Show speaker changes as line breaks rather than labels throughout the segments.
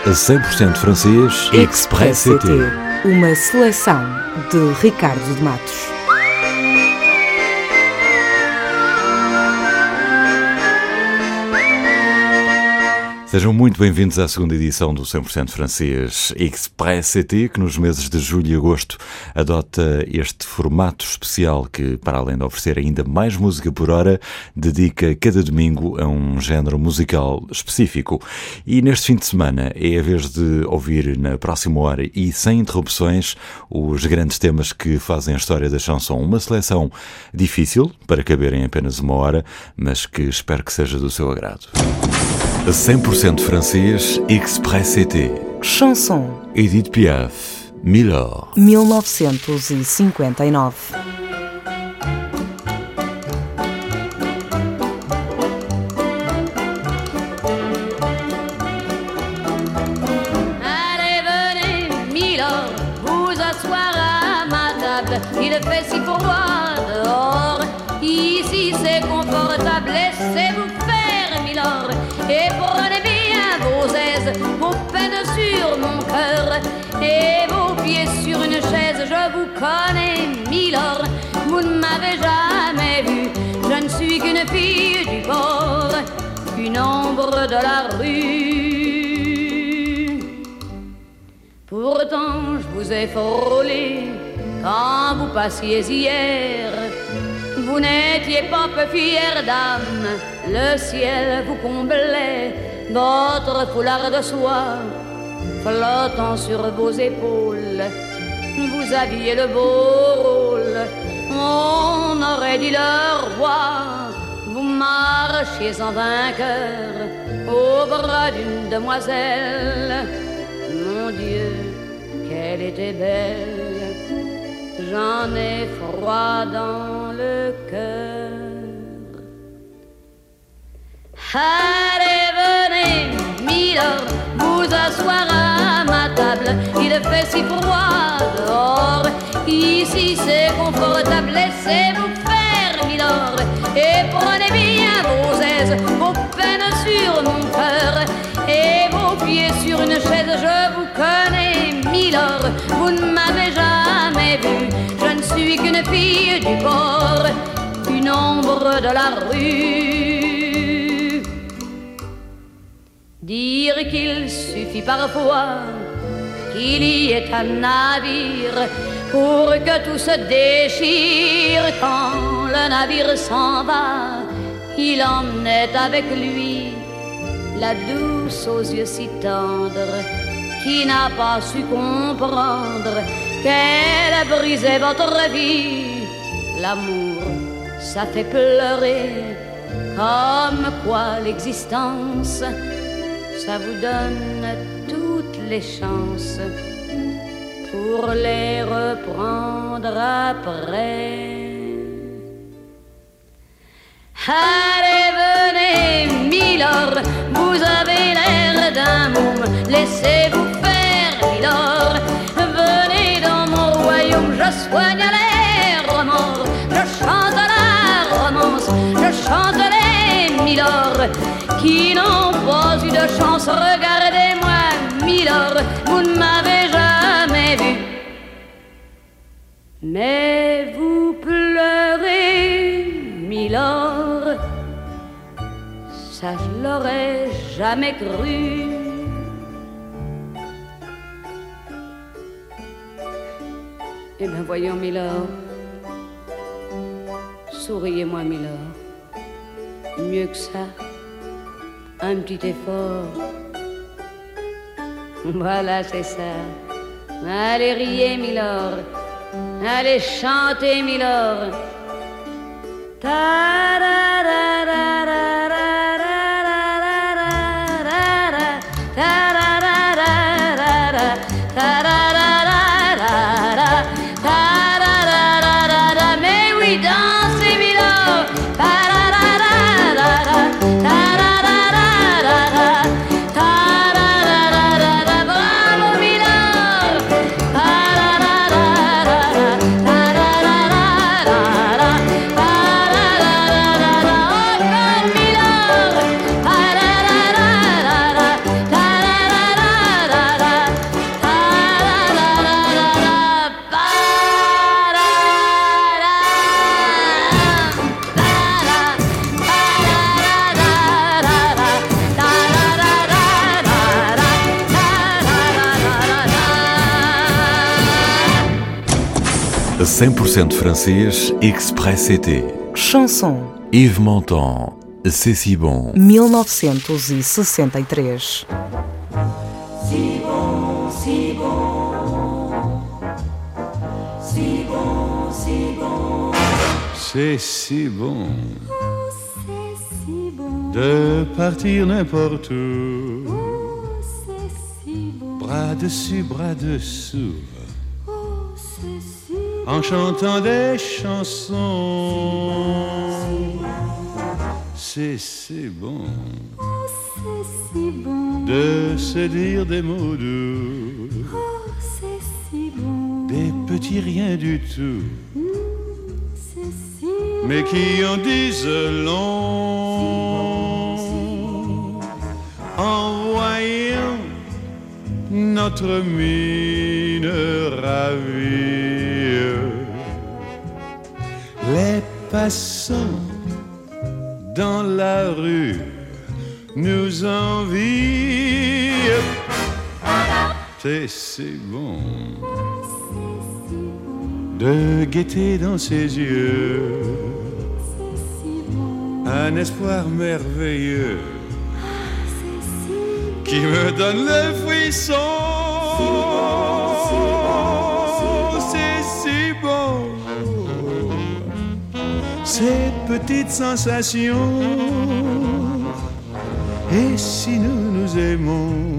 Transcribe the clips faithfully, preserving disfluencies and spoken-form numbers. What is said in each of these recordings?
A cem por cento francês Express C T.
Uma seleção de Ricardo de Matos.
Sejam muito bem-vindos à segunda edição do cem por cento francês Express C T, que nos meses de julho e agosto adota este formato especial que, para além de oferecer ainda mais música por hora, dedica cada domingo a um género musical específico. E neste fim de semana é a vez de ouvir na próxima hora e sem interrupções os grandes temas que fazem a história da chanson. Uma seleção difícil para caber em apenas uma hora, mas que espero que seja do seu agrado. A cem por cento francês Express C T.
Chanson.
Edith Piaf, Milord.
mil novecentos e cinquenta e nove.
Allez, venez, Milord, vous asseoir à ma table. Il fait si froid dehors. Ici c'est confortable, laissez-vous faire, Milord. Et prenez bien vos aises, vos peines sur mon cœur et vos pieds sur une chaise. Je vous connais, Milord, vous ne m'avez jamais vu. Je ne suis qu'une fille du port, une ombre de la rue. Pourtant je vous ai frôlé quand vous passiez hier. Vous n'étiez pas peu fière d'âme, le ciel vous comblait, votre foulard de soie flottant sur vos épaules. Vous aviez le beau rôle, on aurait dit le roi. Vous marchiez en vainqueur au bras d'une demoiselle. Mon Dieu, qu'elle était belle! J'en ai froid dans le cœur. Allez, venez, Milord, vous asseoir à ma table. Il fait si froid dehors. Ici c'est confortable, laissez-vous faire, Milord. Et prenez bien vos aises, vos peines sur mon cœur et vos pieds sur une chaise. Je vous connais, Milord, vous ne m'avez jamais vu. Je ne suis qu'une fille du port, une ombre de la rue. Dire qu'il suffit parfois qu'il y ait un navire pour que tout se déchire. Quand le navire s'en va, il emmenait avec lui la douce aux yeux si tendres qui n'a pas su comprendre qu'elle a brisé votre vie. L'amour, ça fait pleurer, comme quoi l'existence, ça vous donne toutes les chances pour les reprendre après. Allez, venez, Milord, vous avez l'air d'un môme, laissez-vous faire, Milord. Venez dans mon royaume, je soigne les remords, je chante la romance, je chante les Milord qui n'ont pas eu de chance. Regardez-moi, Milord, vous ne m'avez jamais vu, mais vous pleurez, Milord. Ça je l'aurais jamais cru. Eh bien voyons, Milord, souriez-moi, Milord. Mieux que ça, un petit effort. Voilà, c'est ça. Allez, riez, Milord. Allez, chantez, Milord. Mais oui, dansez, Milord. Bravo, Milord.
cem por cento francês Express été.
Chanson.
Yves Montand, C'est si bon.
mil novecentos e sessenta e três.
Si bon, si bon, si bon, si bon.
C'est si bon,
Oh, c'est si bon,
de partir n'importe où,
oh, c'est si bon,
bras dessus, bras dessous,
oh, c'est si bon,
en chantant des chansons. C'est si bon
oh, c'est si bon,
de se dire des mots doux,
oh, c'est si bon,
des petits riens du tout,
c'est si bon,
mais qui en disent long en voyant notre mine ravie. Les passants dans la rue nous envient. C'est si bon de guetter dans ses yeux un espoir merveilleux qui me donne le frisson. C'est si bon, ces petites sensations. Et si nous nous aimons,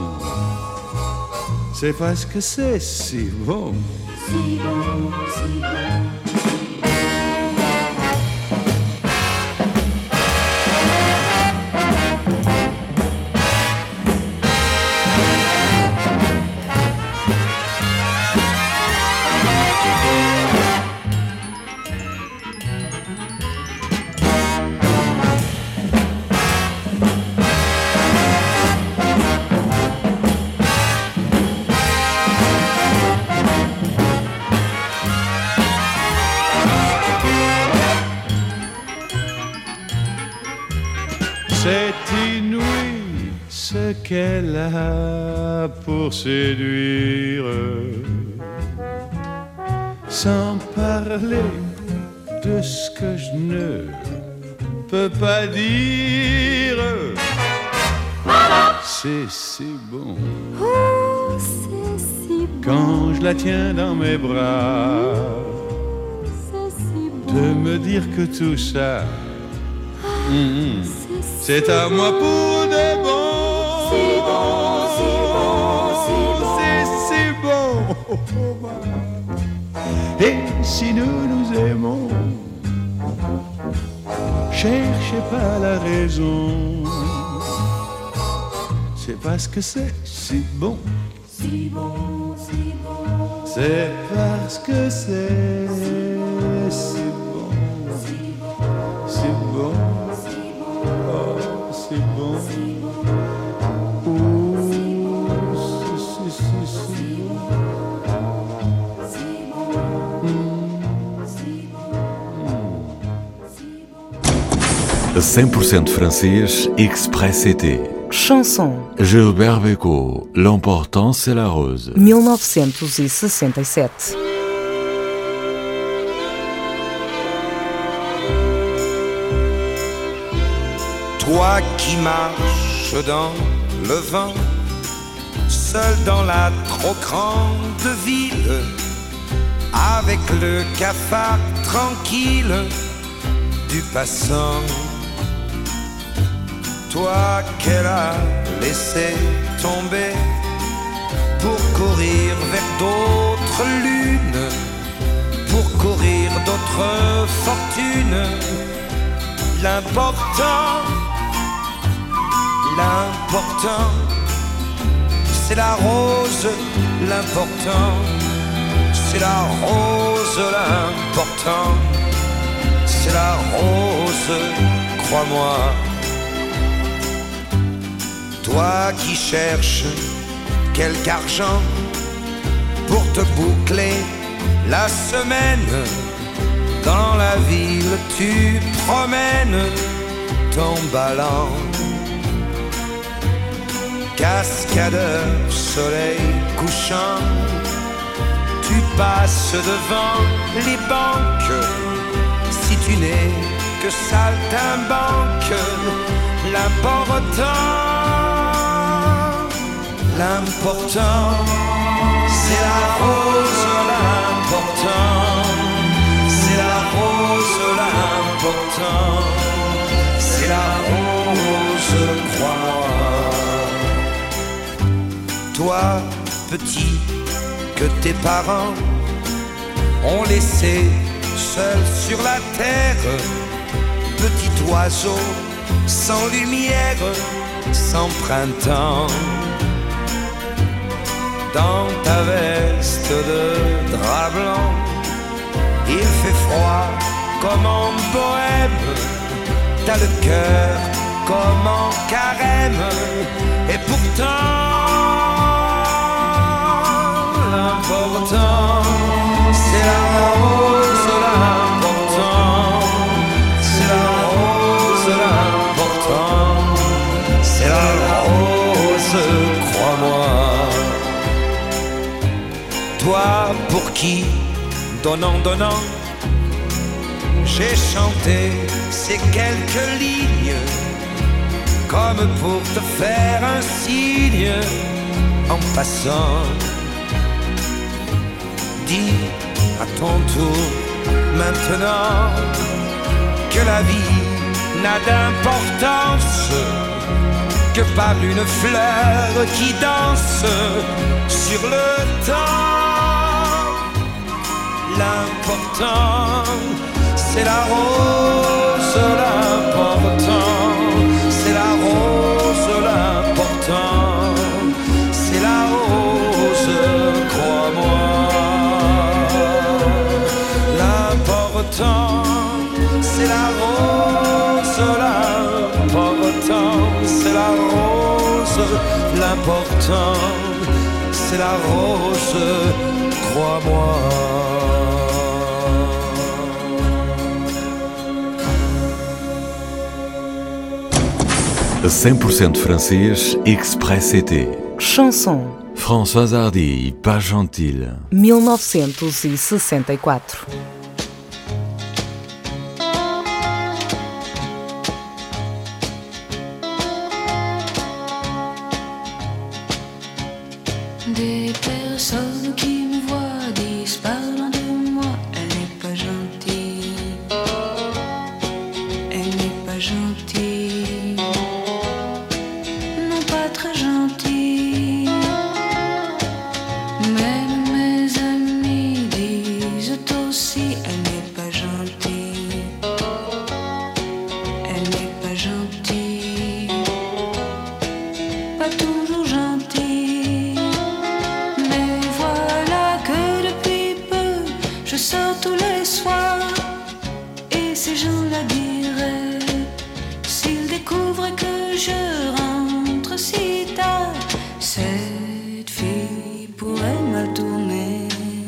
c'est parce que c'est si bon.
si bon, si bon.
C'est inouï ce qu'elle a pour séduire, sans parler de ce que je ne peux pas dire. C'est si bon
Oh, c'est si bon,
quand je la tiens dans mes bras,
c'est si bon,
de me dire que tout ça, mm,
c'est si
c'est à moi pour de bon.
Si bon, si bon, si bon.
C'est si bon. Et si nous nous aimons, cherchez pas la raison. C'est parce que c'est si bon.
si bon, si bon,
C'est parce que c'est si bon.
si bon,
Si bon.
si bon,
Oh, si bon.
si bon,
Oh, si, si, si, si bon.
si bon, si bon.
cem por cento francês Express été.
Chanson.
Gilbert Bécaud, L'important c'est la rose.
mil novecentos e sessenta e sete.
Toi qui marches dans le vent, seul dans la trop grande ville, avec le cafard tranquille du passant. Toi qu'elle a laissé tomber pour courir vers d'autres lunes, pour courir d'autres fortunes. L'important, l'important, c'est la rose. L'important, c'est la rose. L'important, c'est la rose, crois-moi. Toi qui cherches quelque argent pour te boucler la semaine, dans la ville tu promènes ton ballon. Cascadeur, soleil couchant, tu passes devant les banques. Si tu n'es que saltimbanque, l'important, l'important, c'est la rose, l'important, c'est la rose, l'important, c'est la rose, crois-moi. Toi, petit, que tes parents ont laissé seul sur la terre, petit oiseau sans lumière, sans printemps. Dans ta veste de drap blanc, il fait froid comme en bohème, t'as le cœur comme en carême, et pourtant l'important, c'est la rose, l'important, c'est la rose, l'important, c'est la rose, crois-moi. Toi pour qui, donnant, donnant, j'ai chanté ces quelques lignes, comme pour te faire un signe en passant. Dis à ton tour maintenant que la vie n'a d'importance que par une fleur qui danse sur le temps. L'important, c'est la rose, l'important, c'est la rose, l'important, c'est la rose, crois-moi. L'important, c'est la rose, l'important, c'est la rose, l'important, c'est la rose, crois-moi.
cem por cento francês Express C T.
Chanson.
Françoise Hardy, Pas Gentil.
mil novecentos e sessenta e quatro.
Des personnes qui me voient disent parlant de moi, elle n'est pas gentille, elle n'est pas gentille, non pas très gentille. Même mes amis disent aussi, elle n'est pas gentille, elle n'est pas gentille, pas toujours gentille. Je sors tous les soirs et ces gens-là diraient, s'ils découvrent que je rentre si tard, cette fille pourrait mal tourner.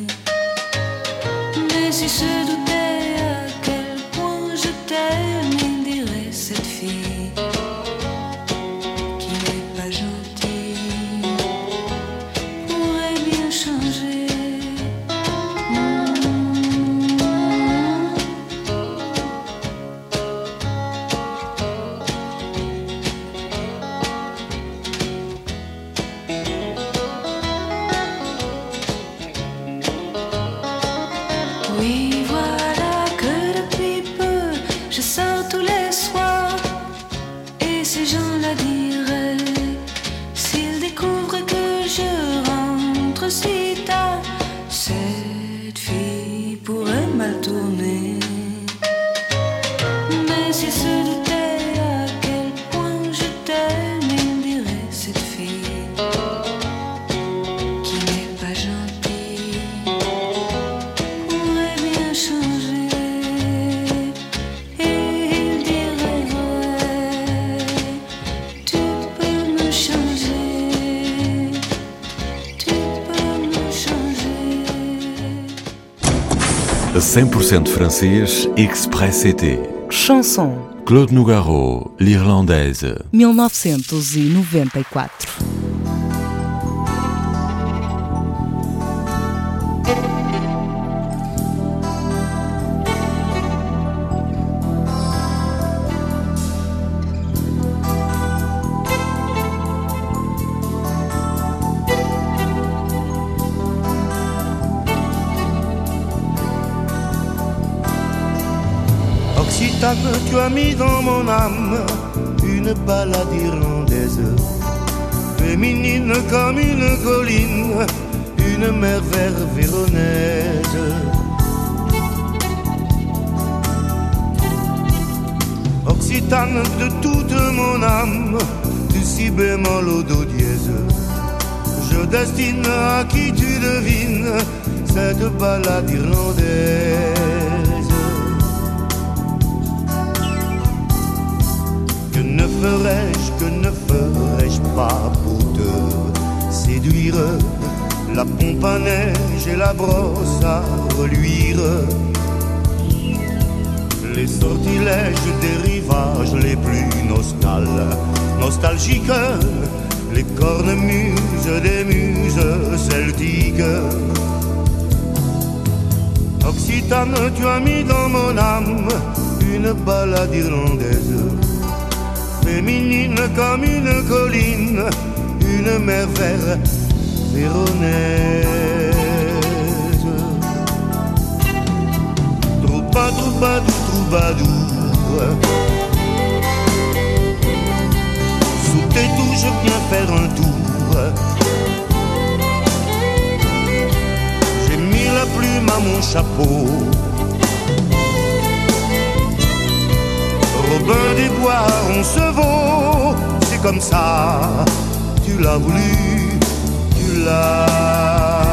Mais s'ils se doutaient à quel point je t'aime, ils diraient, cette fille qui n'est pas gentille pourrait bien changer. Oui, voilà que depuis peu, je sors tous les soirs et ces gens-là diraient, s'ils découvrent que je rentre si tard, cette fille pourrait mal tourner. Mais s'ils se doutaient à quel point je t'aime, ils diraient, cette fille qui n'est pas gentille pourrait bien changer. Et ils diraient, ouais, tu peux me changer, tu peux me changer.
cem por cento francês Express C T.
Chanson.
Claude Nougaro, L'Irlandaise.
mil novecentos e noventa e quatro.
Occitane, tu as mis dans mon âme une balade irlandaise, féminine comme une colline, une mer vert véronaise. Occitane de toute mon âme, du si bémol au do dièse, je destine à qui tu devines cette balade irlandaise. Que ne ferais-je, que ne ferais-je pas pour te séduire? La pompe à neige et la brosse à reluire, les sortilèges des rivages les plus nostal, nostalgiques, les cornemuses des muses celtiques. Occitane, tu as mis dans mon âme une balade irlandaise, féminine comme une colline, une mer vert véronaise. Trouba, troubadour, troubadour, sous tes tours je viens faire un tour. J'ai mis la plume à mon chapeau, Robin des Bois, on se vaut, c'est comme ça, tu l'as voulu, tu l'as.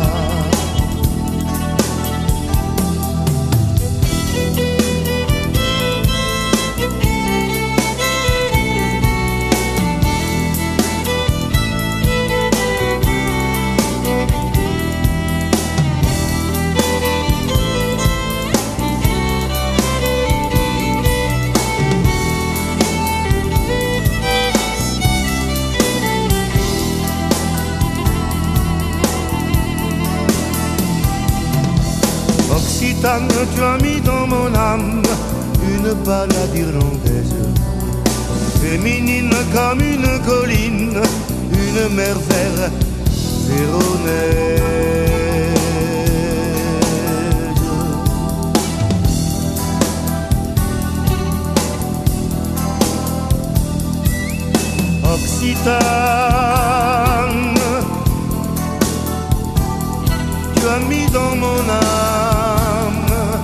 Occitane, tu as mis dans mon âme une balade irlandaise, féminine comme une colline, une mer vert véronaise. Occitane, tu as mis dans mon âme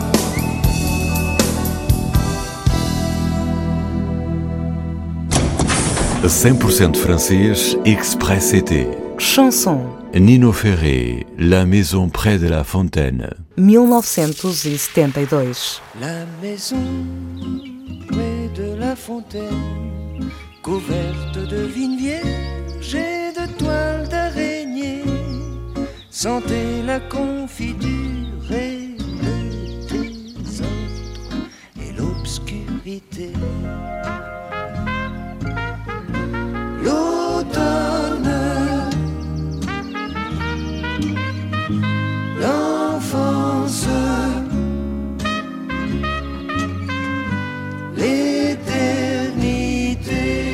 cem por cento francês Express été.
Chanson.
Nino Ferré, La maison près de la fontaine.
mil novecentos e setenta e dois.
La maison près de la fontaine, couverte de vignes vierges et de toiles d'araignée, sentez la confiture et le désordre et l'obscurité. L'automne, l'enfance, l'éternité.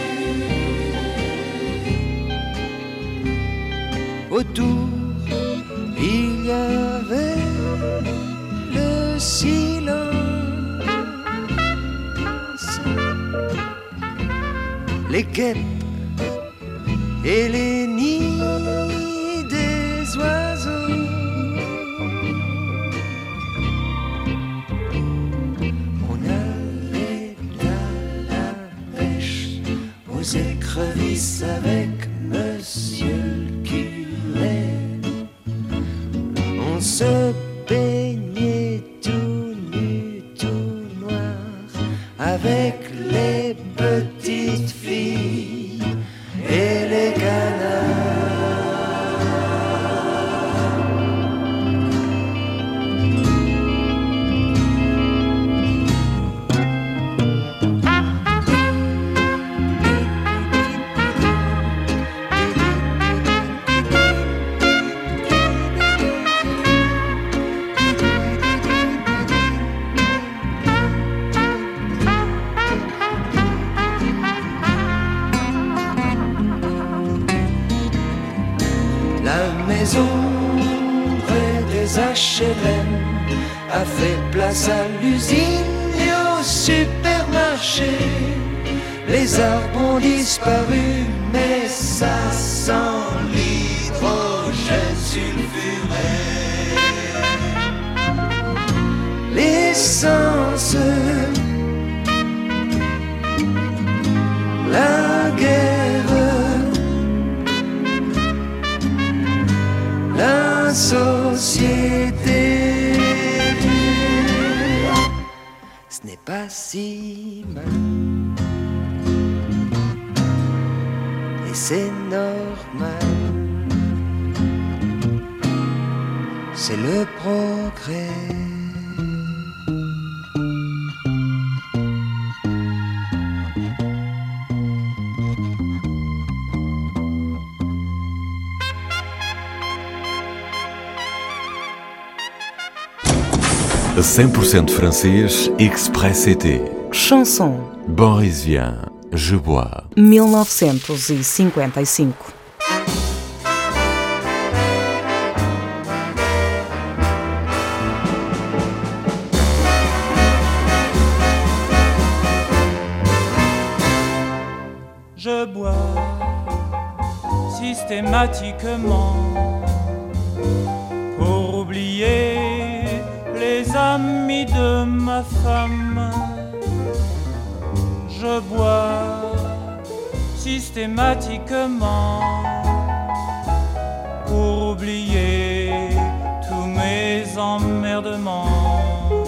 Autour, il y avait le silence, les guêpes et les nids des oiseaux. On allait à la pêche aux écrevisses avec monsieur le curé. On se baignait tout nu, tout noir, avec les petites filles et les canards. Près des H L M a fait place à l'usine et aux au supermarché. Les arbres ont disparu, mais ça sent l'hydrogène sulfuré. L'essence, la guerre, la société. Ce n'est pas si mal. Et c'est normal, c'est le progrès.
cem por cento francês Express C T.
Chanson.
Boris Vian, Je bois.
mil novecentos e cinquenta e cinco.
Je bois systématiquement pour oublier les amis de ma femme. Je bois systématiquement pour oublier tous mes emmerdements.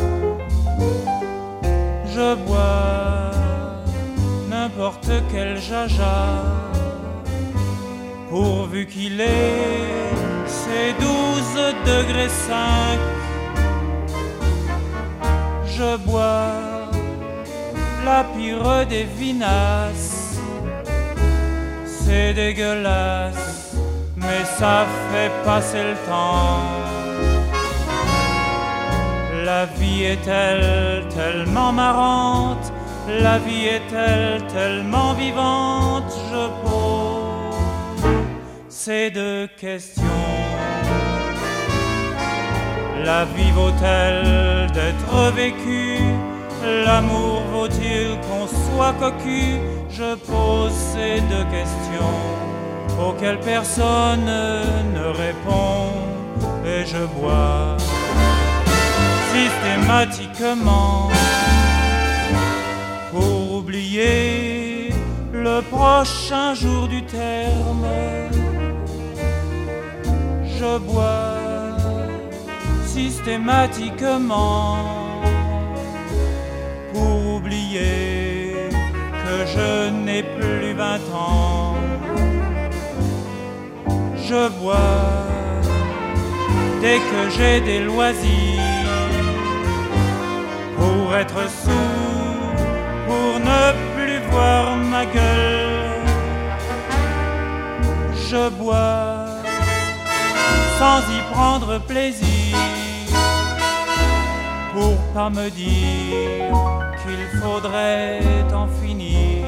Je bois n'importe quel jaja, pourvu qu'il ait ses douze degrés cinq. Je bois la pire des vinasses, c'est dégueulasse, mais ça fait passer le temps. La vie est-elle tellement marrante, la vie est-elle tellement vivante, je pose ces deux questions. La vie vaut-elle d'être vécue? L'amour vaut-il qu'on soit cocu? Je pose ces deux questions auxquelles personne ne répond. Et je bois systématiquement pour oublier le prochain jour du terme. Je bois systématiquement pour oublier que je n'ai plus vingt ans. Je bois dès que j'ai des loisirs pour être sourd, pour ne plus voir ma gueule. Je bois sans y prendre plaisir, pour pas me dire qu'il faudrait en finir.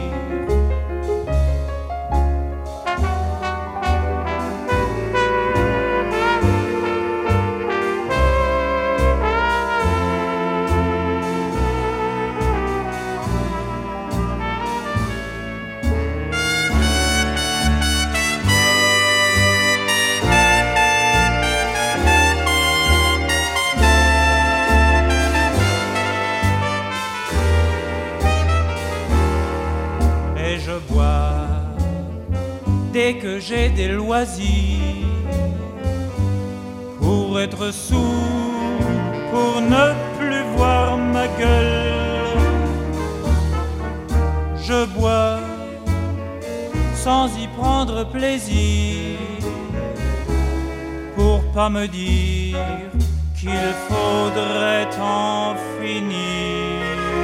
Dès que j'ai des loisirs, pour être sourd, pour ne plus voir ma gueule. Je bois sans y prendre plaisir, pour pas me dire qu'il faudrait en finir.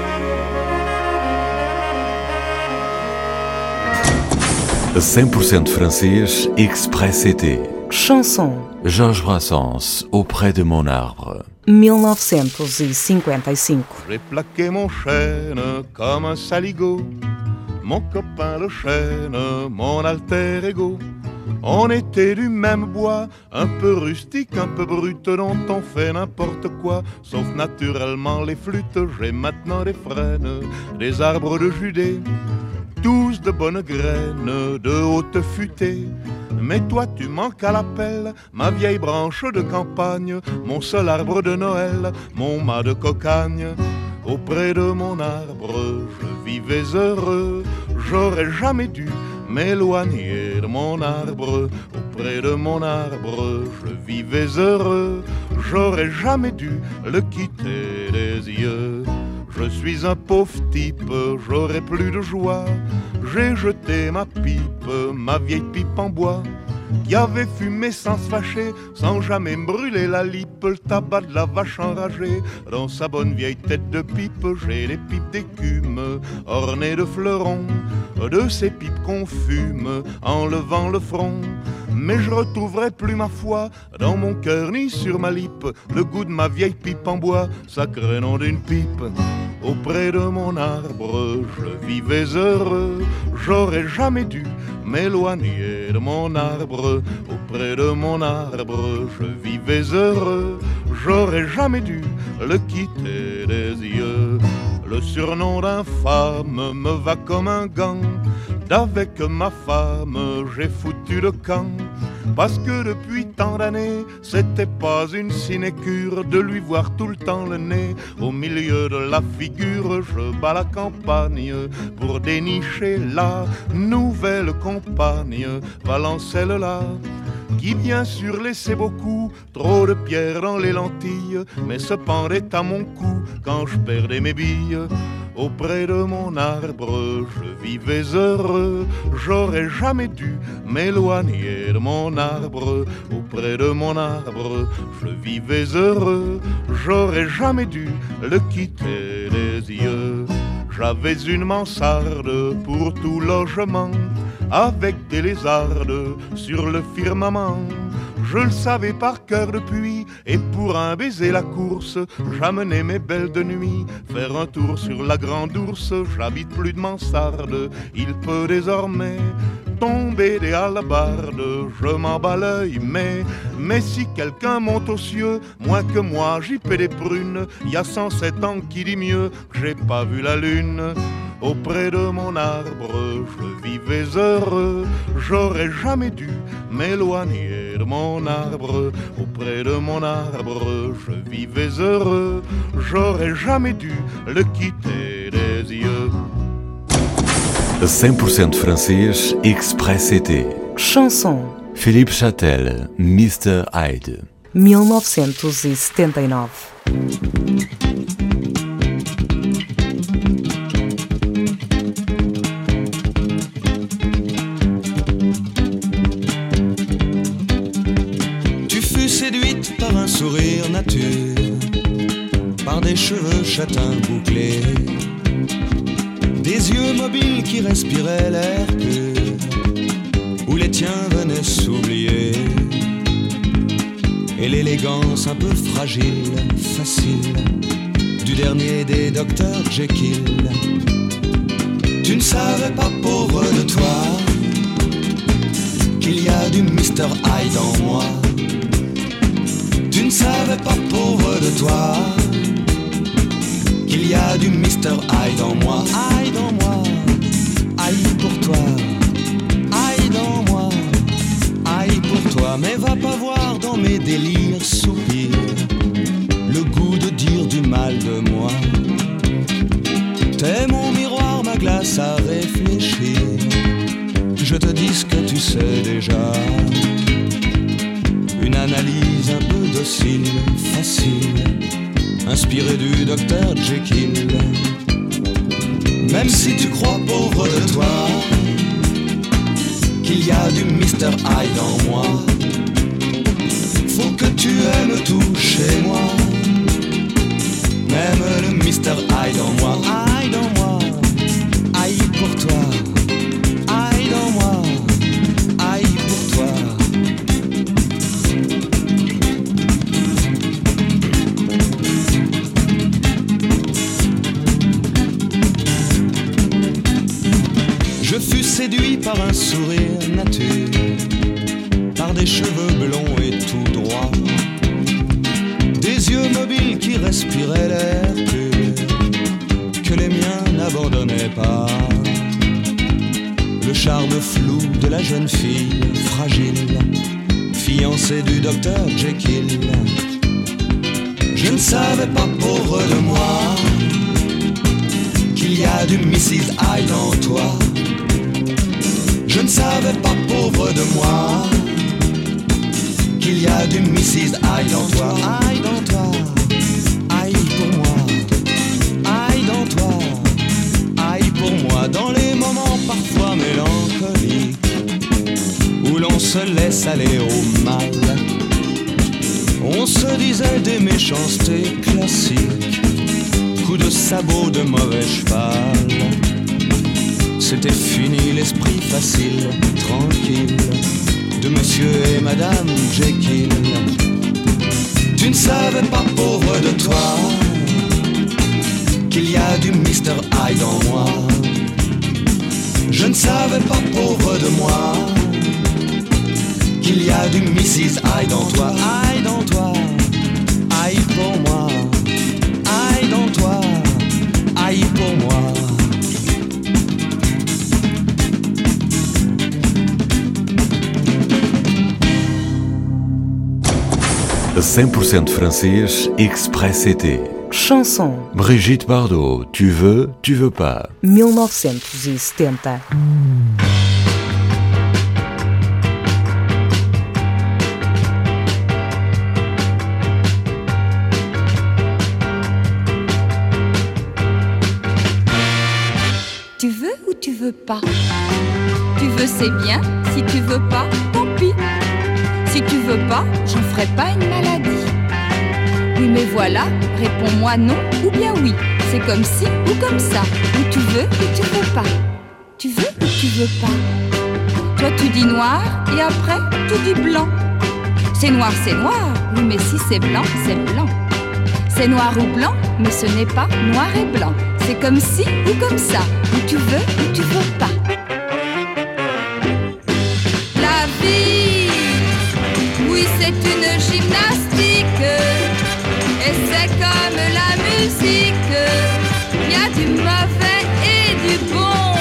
cem por cento francês Express C T.
Chanson.
Georges Brassens, Auprès de mon arbre.
mil novecentos e cinquenta e cinco.
J'ai plaqué mon chêne comme un saligot, mon copain le chêne, mon alter ego. On était du même bois, un peu rustique, un peu brut, dont on fait n'importe quoi, sauf naturellement les flûtes. J'ai maintenant des frênes, des arbres de Judée, tous de bonnes graines, de haute futée. Mais toi tu manques à l'appel, ma vieille branche de campagne, mon seul arbre de Noël, mon mât de cocagne. Auprès de mon arbre, je vivais heureux, j'aurais jamais dû m'éloigner de mon arbre. Auprès de mon arbre, je vivais heureux, j'aurais jamais dû le quitter des yeux. Je suis un pauvre type, j'aurais plus de joie. J'ai jeté ma pipe, ma vieille pipe en bois, qui avait fumé sans se fâcher, sans jamais me brûler la lippe. Le tabac de la vache enragée, dans sa bonne vieille tête de pipe. J'ai les pipes d'écume, ornées de fleurons, de ces pipes qu'on fume en levant le front. Mais je retrouverai plus ma foi dans mon cœur ni sur ma lippe le goût de ma vieille pipe en bois, sacré nom d'une pipe. Auprès de mon arbre, je vivais heureux, j'aurais jamais dû m'éloigner de mon arbre. Auprès de mon arbre, je vivais heureux, j'aurais jamais dû le quitter des yeux. Le surnom d'infâme me va comme un gant, d'avec ma femme j'ai foutu le camp. Parce que depuis tant d'années, c'était pas une sinécure de lui voir tout le temps le nez au milieu de la figure. Je bats la campagne pour dénicher la nouvelle compagne, Valancelle-là, qui bien sûr laissait beaucoup trop de pierres dans les lentilles, mais se pendait à mon cou quand je perdais mes billes. Auprès de mon arbre, je vivais heureux, j'aurais jamais dû m'éloigner de mon arbre. Auprès de mon arbre, je vivais heureux, j'aurais jamais dû le quitter des yeux. J'avais une mansarde pour tout logement, avec des lézardes sur le firmament. Je le savais par cœur depuis, et pour un baiser la course, j'amenais mes belles de nuit faire un tour sur la grande ourse. J'habite plus de mansarde, il peut désormais tomber des hallebardes. Je m'en bats l'œil, mais, mais si quelqu'un monte aux cieux, moins que moi j'y paie des prunes. Y a cent sept ans qui dit mieux que j'ai pas vu la lune. Auprès de mon arbre, je vivais heureux, j'aurais jamais dû m'éloigner de mon arbre. Auprès de mon arbre, je vivais heureux, j'aurais jamais dû le quitter des yeux.
cem por cento francês Express C T.
Chanson.
Philippe Châtel, mister Hyde.
mil novecentos e setenta e nove.
Séduite par un sourire nature, par des cheveux châtains bouclés, des yeux mobiles qui respiraient l'air pur, où les tiens venaient s'oublier, et l'élégance un peu fragile, facile, du dernier des docteurs Jekyll. Tu ne savais pas, pauvre de toi, qu'il y a du mister Hyde en moi. Tu ne savais pas, pauvre de toi, qu'il y a du mister Hyde en moi. Hyde en moi, Hyde pour toi, Hyde en moi, Hyde pour toi. Mais va pas voir dans mes délires soupirs le goût de dire du mal de moi. T'es mon miroir, ma glace à réfléchir. Je te dis ce que tu sais déjà. Une analyse un peu docile, facile, inspirée du docteur Jekyll. Même si tu crois, pauvre de toi, qu'il y a du mister Hyde en moi, faut que tu aimes tout chez moi. Même le mister Hyde en moi, Hyde en moi, Hyde pour toi, Hyde en moi, Hyde pour toi. Je fus séduit par un sourire nature, charme flou de la jeune fille fragile, fiancée du docteur Jekyll. Je ne savais pas, pauvre de moi, qu'il y a du missus Hyde en toi. Je ne savais pas, pauvre de moi, qu'il y a du missus Hyde en toi. Hyde en toi, Hyde pour moi, Hyde en toi, Hyde pour moi. Dans les moments parfois mélancoliques où l'on se laisse aller au mal, on se disait des méchancetés classiques, coups de sabot de mauvais cheval. C'était fini l'esprit facile, tranquille, de monsieur et madame Jekyll. Tu ne savais pas, pauvre de toi, qu'il y a du mister Hyde en moi. Je ne savais pas, pauvre de moi, qu'il y a du missus Hyde en toi. Hyde en toi, Hyde pour moi, Hyde en toi, Hyde pour moi.
cem pour cento francês Express C T.
Chanson.
Brigitte Bardot, Tu veux, tu veux pas.
mil novecentos e setenta.
Tu veux ou tu veux pas? Tu veux, c'est bien. Si tu veux pas, tant pis. Si tu veux pas, j'en ferai pas une maladie. Oui mais voilà, réponds-moi non ou bien oui. C'est comme ci ou comme ça. Ou tu veux ou tu veux pas. Tu veux ou tu veux pas. Toi tu dis noir et après tu dis blanc. C'est noir, c'est noir. Oui mais si c'est blanc, c'est blanc. C'est noir ou blanc, mais ce n'est pas noir et blanc. C'est comme ci ou comme ça. Ou tu veux ou tu veux pas. La vie, oui, c'est une gymnastique, et c'est comme la musique, il y a du mauvais et du bon.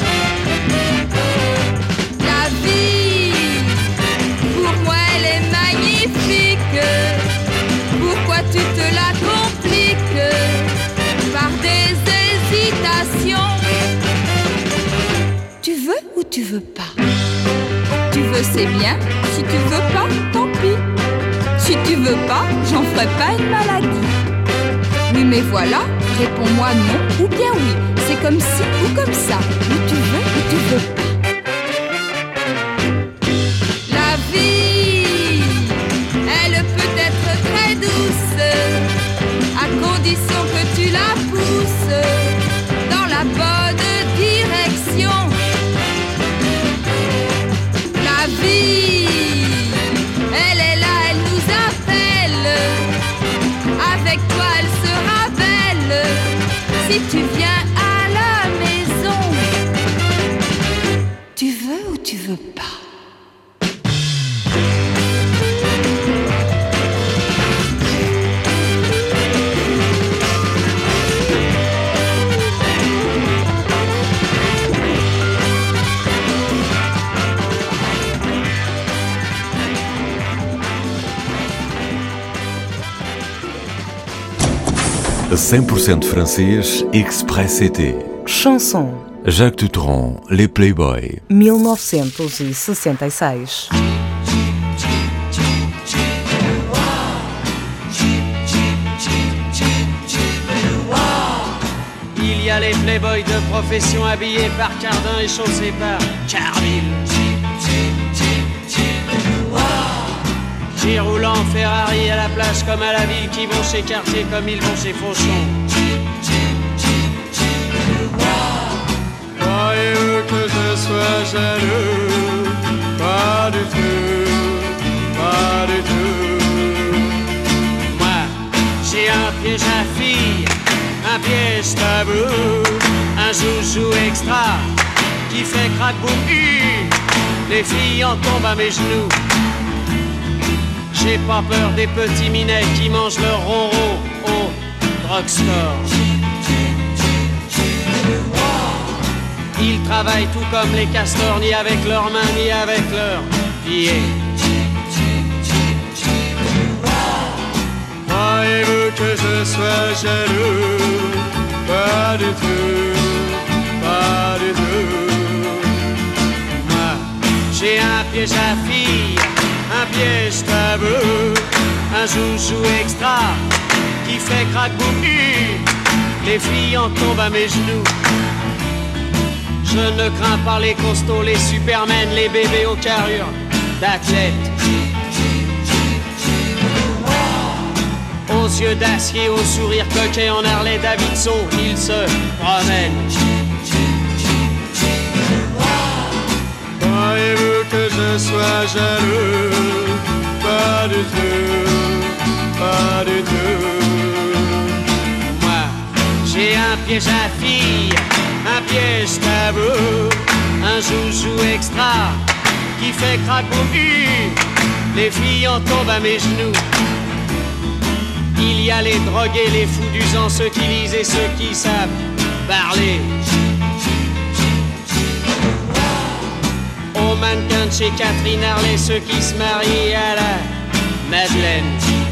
La vie, pour moi, elle est magnifique. Pourquoi tu te la compliques par des hésitations? Tu veux ou tu veux pas? Tu veux, c'est bien. Si tu veux pas, tant pis. Si tu veux pas, j'en ferai pas une maladie. Oui mais voilà, réponds-moi non ou bien oui. C'est comme ci ou comme ça. Ou tu veux ou tu veux pas. La vie, elle peut être très douce, à condition que tu la pousses dans la bonne direction. La vie, elle est là, elle nous appelle. Avec toi, elle sera belle. Si tu viens à la maison. Tu veux ou tu veux pas?
cem pour cento francês Express C T.
Chanson.
Jacques Dutronc, Les Playboys.
mil novecentos e sessenta e seis.
Il y a les playboys de profession habillés par Cardin et chaussés par Carville. Qui roulent en Ferrari à la plage comme à la ville, qui vont chez Cartier comme ils vont chez Fauchon.
Croyez-vous que je sois jaloux? Pas du tout, pas du tout.
Moi, j'ai un piège à fille, un piège tabou, un joujou extra qui fait craque-boum. Les filles en tombent à mes genoux. J'ai pas peur des petits minets qui mangent leur ronron au drugstore. Ils travaillent tout comme les castors, ni avec leurs mains, ni avec leurs pieds. Croyez-vous que je sois jaloux? Pas du tout, pas du tout. Moi, j'ai un piège à filles, un piège tabou, un joujou extra qui fait craque-boum. Les filles en tombent à mes genoux. Je ne crains pas les costauds, les supermen, les bébés aux carrures d'athlètes. Aux yeux d'acier, au sourire coquet en Harley Davidson, ils se promènent. Croyez-vous que je sois jaloux? Pas du tout, pas du tout. Moi, j'ai un piège à filles, un piège tabou, un joujou extra qui fait craque-boum. Les filles en tombent à mes genoux. Il y a les drogués, les fous du sang, ceux qui lisent et ceux qui savent parler. Aux mannequins de chez Catherine Harley, ceux qui se marient à la Madeleine.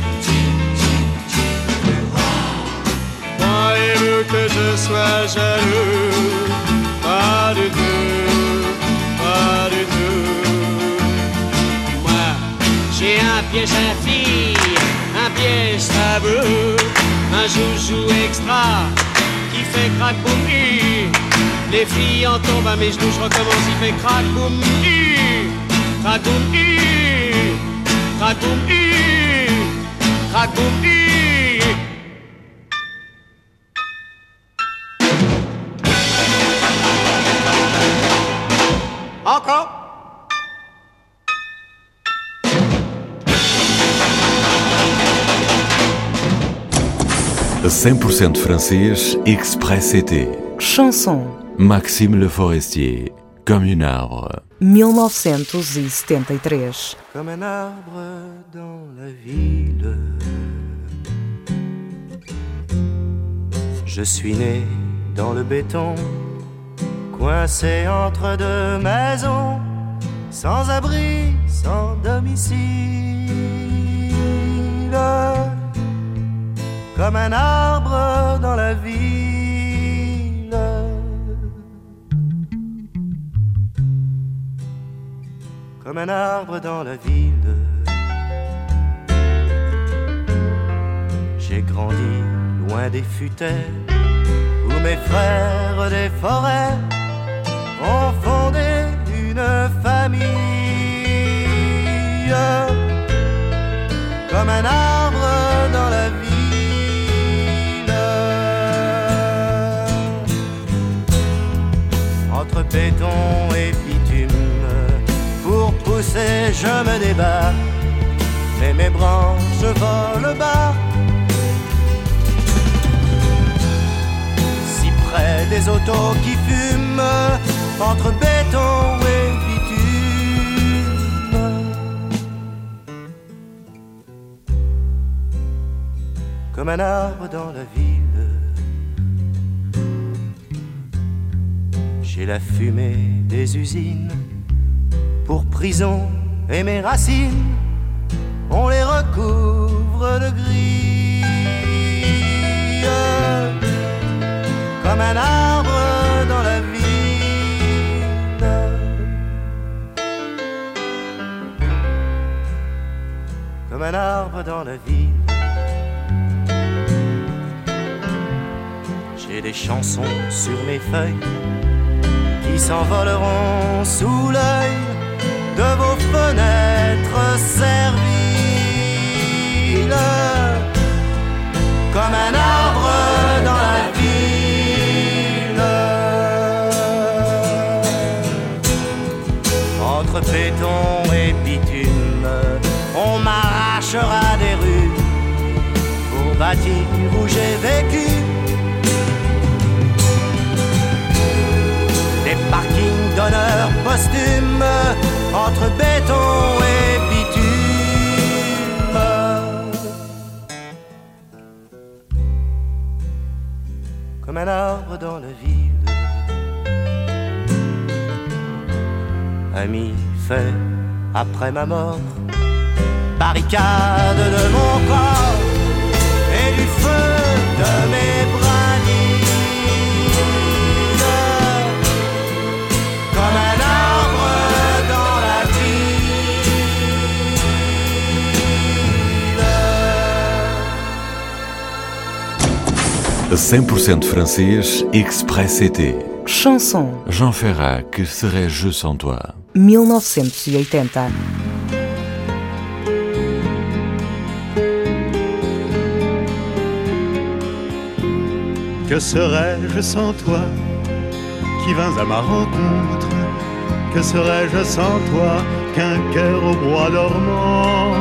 Croyez-vous que je sois jaloux? Pas du tout, pas du tout. Moi, j'ai un piège à filles, un piège tabou, un joujou extra qui fait craque-boum. Les filles en tombent à mes genoux, je recommence, il fait craque-boum. Craque-boum, craque-boum, craque-boum. Encore.
cem por cento francês Express C T.
Chanson.
Maxime Le Forestier, comme un arbre.
mille novecentos e setenta e três.
Comme un arbre dans la ville, je suis né dans le béton, coincé entre deux maisons, sans abri, sans domicile. Comme un arbre dans la ville, comme un arbre dans la ville. J'ai grandi loin des futaies, où mes frères des forêts ont fondé une famille. Comme un arbre dans la ville, entre béton et bitume, pour pousser je me débat, mais mes branches volent bas. Si près des autos qui fument, entre béton et bitume. Comme un arbre dans la ville, j'ai la fumée des usines pour prison, et mes racines, on les recouvre de gris. Comme un arbre dans la ville, comme un arbre dans la ville. J'ai des chansons sur mes feuilles qui s'envoleront sous l'œil de vos fenêtres serviles. Comme un arbre dans la ville, entre béton et bitume, on m'arrachera des rues pour bâtir où j'ai vécu. Des parkings d'honneur posthume, entre béton et bitume. Comme un arbre dans la ville,
ami fait après ma mort. Barricade de mon corps et du feu de mes brindilles, comme un arbre dans la ville.
cem por cento francês Express C T.
Chanson.
Jean Ferrat, Que serais-je sans toi?
mil novecentos e oitenta.
Que serais-je sans toi, qui vins à ma rencontre? Que serais-je sans toi, qu'un cœur au bois dormant?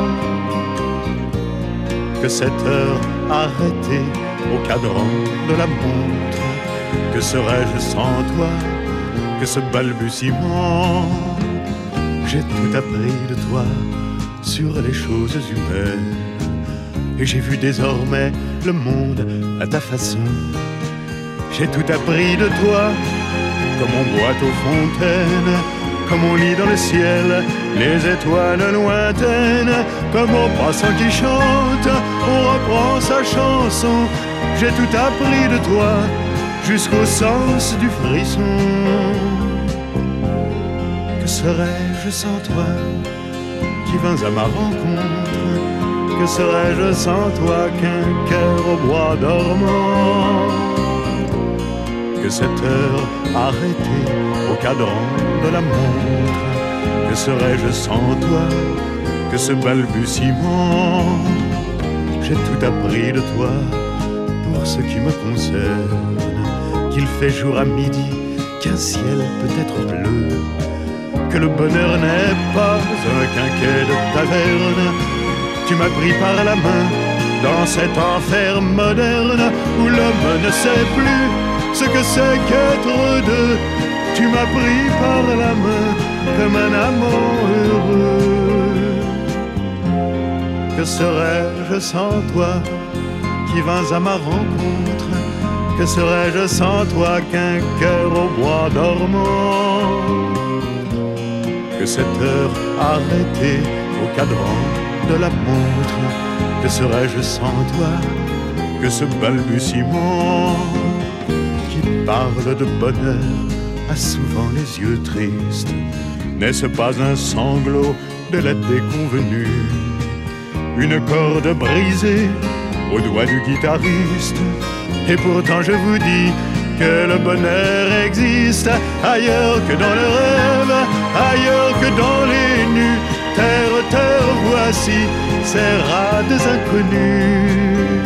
Que cette heure arrêtée au cadran de la montre? Que serais-je sans toi, que ce balbutiement? J'ai tout appris de toi sur les choses humaines, et j'ai vu désormais le monde à ta façon. J'ai tout appris de toi, comme on boit aux fontaines, comme on lit dans le ciel les étoiles lointaines, comme au passant qui chante, on reprend sa chanson. J'ai tout appris de toi, jusqu'au sens du frisson. Que serais-je sans toi, qui vins à ma rencontre? Que serais-je sans toi, qu'un cœur au bois dormant? Que cette heure arrêtée au cadran de la montre? Que serais-je sans toi, que ce balbutiement? J'ai tout appris de toi pour ce qui me concerne, qu'il fait jour à midi, qu'un ciel peut être bleu, que le bonheur n'est pas un quinquet de taverne. Tu m'as pris par la main dans cet enfer moderne où l'homme ne sait plus ce que c'est qu'être deux. Tu m'as pris par la main comme un amant heureux. Que serais-je sans toi, qui vins à ma rencontre? Que serais-je sans toi, qu'un cœur au bois dormant? Que cette heure arrêtée au cadran de la montre? Que serais-je sans toi, que ce balbutiement qui parle de bonheur a souvent les yeux tristes? N'est-ce pas un sanglot de la déconvenue, une corde brisée au doigt du guitariste? Et pourtant je vous dis que le bonheur existe ailleurs que dans le rêve, ailleurs que dans les nus. Terre, terre, voici ces rades inconnus.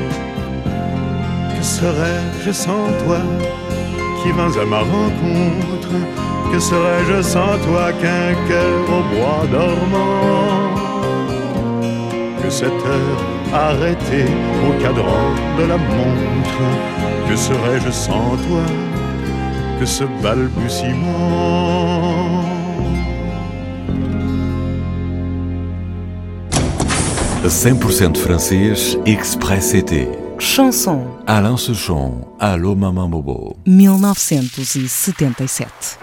Que serais-je sans toi, qui vins à ma rencontre? Que serais-je sans toi, qu'un cœur au bois dormant? Que cette heure arrêtée au cadran de la montre? Que serais-je sans toi, que ce balbutiement?
cem por cento francês Express C T.
Chanson.
Alain Souchon, Allô Maman Bobo.
mil novecentos e setenta e sete.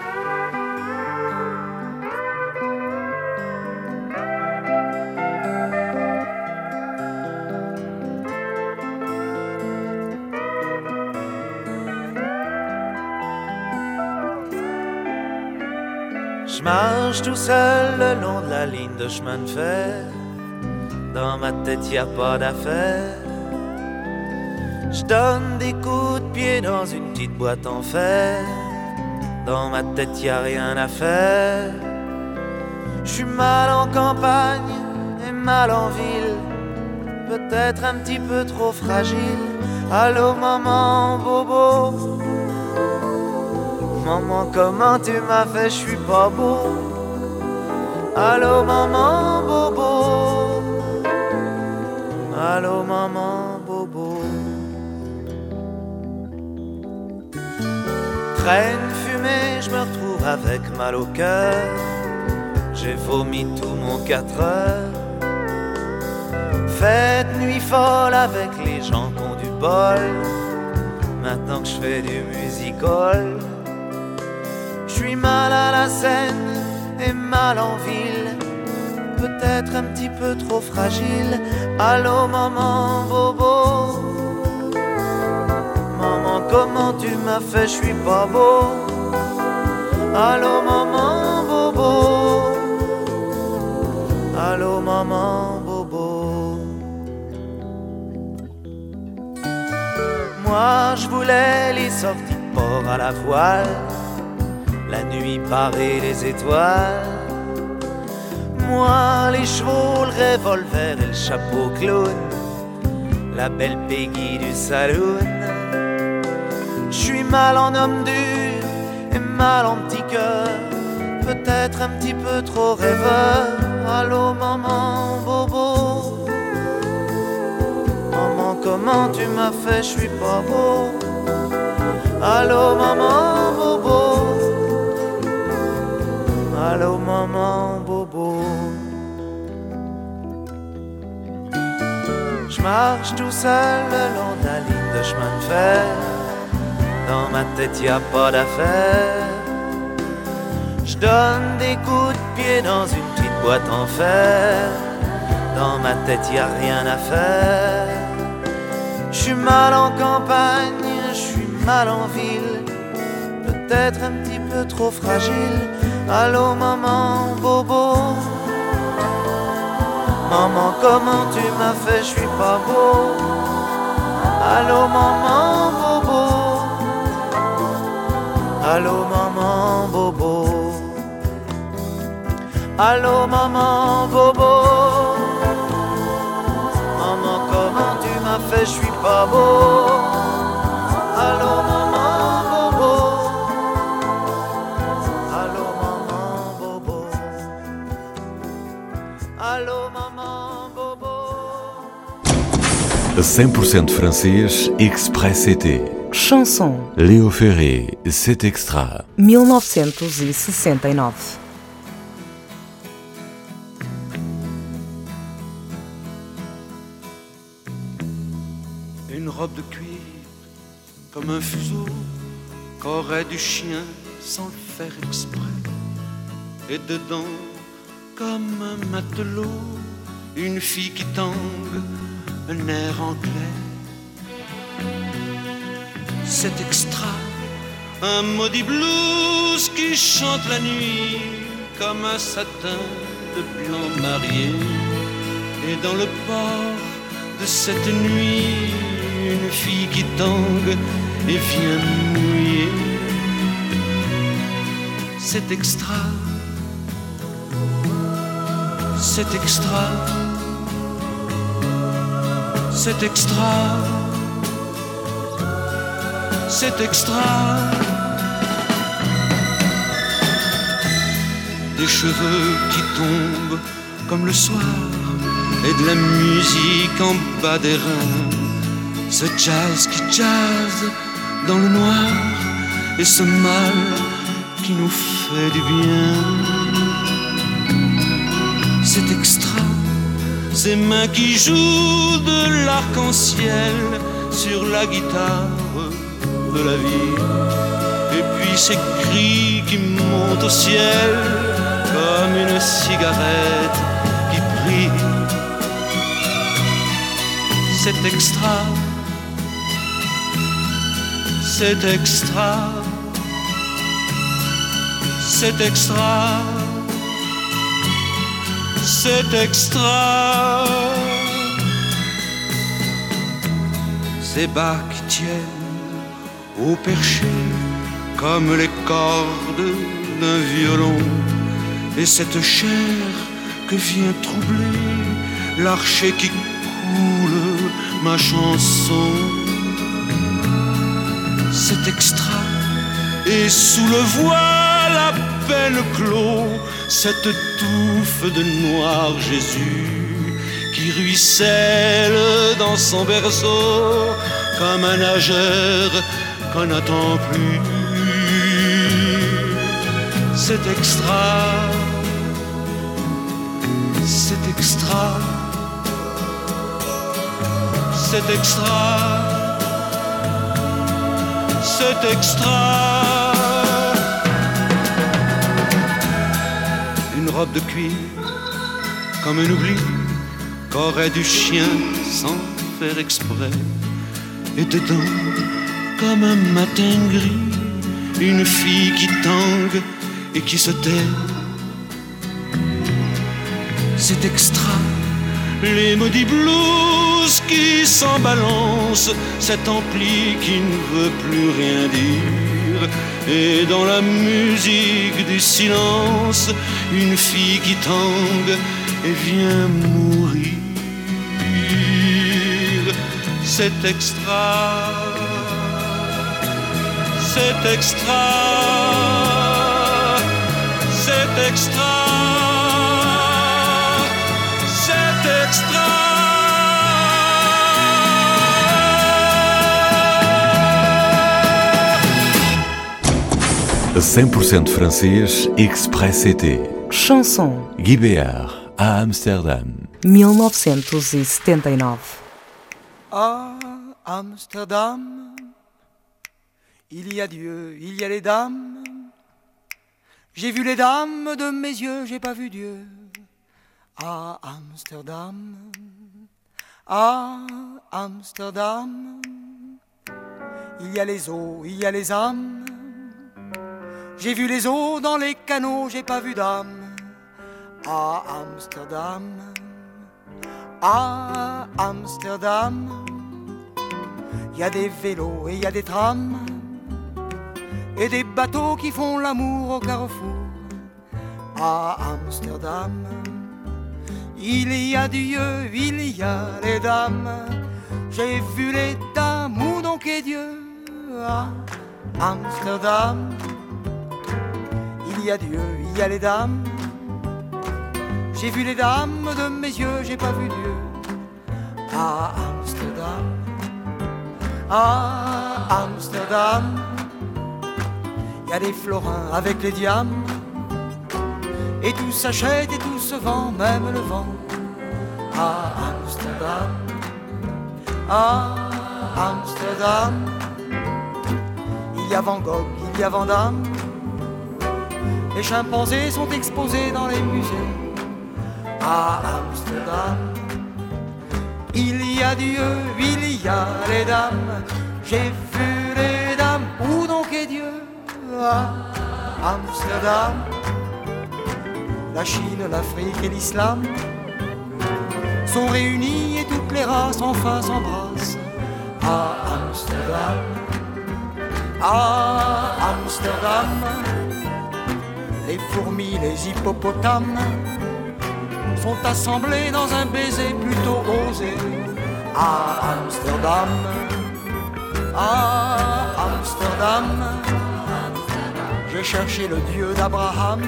Je marche tout seul le long de la ligne de chemin de fer. Dans ma tête y a pas d'affaires. Je donne des coups de pied dans une petite boîte en fer. Dans ma tête y a rien à faire. Je suis mal en campagne et mal en ville, peut-être un petit peu trop fragile. Allô maman bobo, maman comment tu m'as fait, je suis pas beau. Allô maman bobo, allô maman bobo. Traîne fumée, je me retrouve avec mal au cœur. J'ai vomi tout mon quatre heures. Fête nuit folle avec les gens qui ont du bol. Maintenant que je fais du music-hall, je suis mal à la scène et mal en ville, peut-être un petit peu trop fragile. Allô maman bobo, maman comment tu m'as fait, je suis pas beau. Allô maman bobo, allô maman bobo. Moi je voulais les sorties de port à la voile, la nuit parée les étoiles. Moi les chevaux, le revolver et le chapeau clown, la belle Peggy du saloon. J'suis mal en homme dur et mal en petit cœur, peut-être un petit peu trop rêveur. Allô maman bobo, maman comment tu m'as fait, j'suis pas beau. Allô maman bobo, allô maman bobo. J'marche tout seul le long de la ligne de chemin de fer, dans ma tête y a pas d'affaire. J'donne des coups de pied dans une petite boîte en fer, dans ma tête y a rien à faire. J'suis mal en campagne, j'suis mal en ville, peut-être un petit peu trop fragile. Allô maman bobo, maman comment tu m'as fait, je suis pas beau. Allô maman bobo, allô maman bobo, allô maman bobo, maman comment tu m'as fait, je suis pas beau. Allô maman bobo, allô maman bobo, allô maman bobo.
cem por cento francês Express C T.
Chanson.
Léo Ferré, C'est Extra.
mil novecentos e sessenta e nove.
Une robe de cuir comme un fuseau qu'aurait du chien sans le faire exprès. Et dedans, comme un matelot, une fille qui tangue, un air anglais. C'est extra, un maudit blues qui chante la nuit comme un satin de blanc marié. Et dans le port de cette nuit, une fille qui tangue et vient mouiller. C'est extra, c'est extra, c'est extra, c'est extra. Des cheveux qui tombent comme le soir et de la musique en bas des reins. Ce jazz qui jazz dans le noir et ce mal qui nous fait du bien. C'est extra, ces mains qui jouent de l'arc-en-ciel sur la guitare de la vie. Et puis ces cris qui montent au ciel comme une cigarette qui brille. C'est extra, c'est extra, c'est extra, c'est extra. Ces bas qui tiennent au perché comme les cordes d'un violon. Et cette chair que vient troubler l'archer qui coule ma chanson. C'est extra, et sous le voile à peine clos, cette touffe de noir Jésus qui ruisselle dans son berceau comme un nageur qu'on n'attend plus. C'est extra, c'est extra, c'est extra, c'est extra. robe de cuir, comme un oubli qu'aurait du chien sans faire exprès. Et dedans, comme un matin gris, une fille qui tangue et qui se tait. C'est extra, les maudits blues qui s'en balancent, cet ampli qui ne veut plus rien dire. Et dans la musique du silence, une fille qui tangue et vient mourir. C'est extra, c'est extra, c'est extra, c'est extra.
cem por cento francês Express C T.
Chanson.
Guy Béard, à Amsterdam.
mil novecentos e setenta e nove.
À Amsterdam, il y a Dieu, il y a les dames. J'ai vu les dames de mes yeux, j'ai pas vu Dieu. À Amsterdam, à Amsterdam, il y a les eaux, il y a les âmes. J'ai vu les eaux dans les canaux, j'ai pas vu d'âme. À Amsterdam, à Amsterdam, il y a des vélos et il y a des trams, et des bateaux qui font l'amour au carrefour. À Amsterdam, il y a Dieu, il y a les dames. J'ai vu les dames, où donc est Dieu? À Amsterdam, il y a Dieu, il y a les dames. J'ai vu les dames de mes yeux, j'ai pas vu Dieu. À Amsterdam, à Amsterdam, il y a des florins avec les diamants, et tout s'achète et tout se vend, même le vent. À Amsterdam, à Amsterdam, il y a Van Gogh, il y a Van Damme. Les chimpanzés sont exposés dans les musées. À Amsterdam, il y a Dieu, il y a les dames. J'ai vu les dames, où donc est Dieu? À Amsterdam, la Chine, l'Afrique et l'Islam sont réunis et toutes les races enfin s'embrassent. À Amsterdam, à Amsterdam, les fourmis, les hippopotames sont assemblés dans un baiser plutôt osé. À Amsterdam, à Amsterdam, j'ai cherché le Dieu d'Abraham.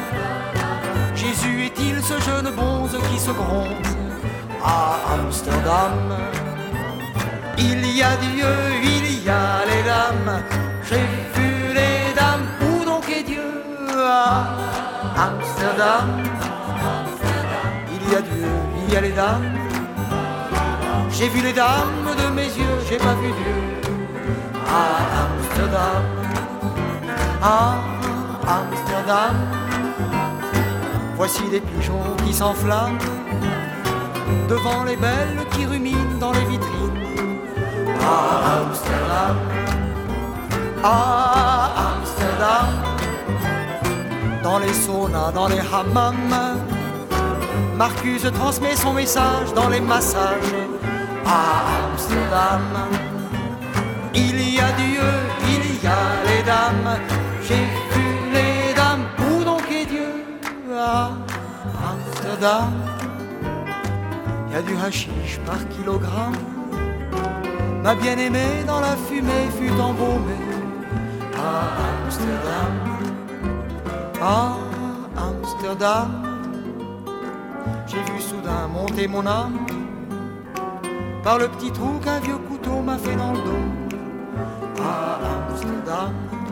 Jésus est-il ce jeune bonze qui se bronze? À Amsterdam, il y a Dieu, il y a les dames. J'ai vu les dames, où donc est Dieu? À Amsterdam, il y a Dieu, il y a les dames. J'ai vu les dames de mes yeux, j'ai pas vu Dieu. À Amsterdam, à Amsterdam, voici des pigeons qui s'enflamment devant les belles qui ruminent dans les vitrines. À Amsterdam, à Amsterdam, dans les saunas, dans les hammams, Marcus transmet son message dans les massages. À Amsterdam, il y a Dieu, il y a les dames. J'ai vu les dames, où donc est Dieu? À Amsterdam, il y a du hashish par kilogramme. Ma bien-aimée dans la fumée fut embaumée. À Amsterdam, à Amsterdam, j'ai vu soudain monter mon âme par le petit trou qu'un vieux couteau m'a fait dans le dos. À Amsterdam,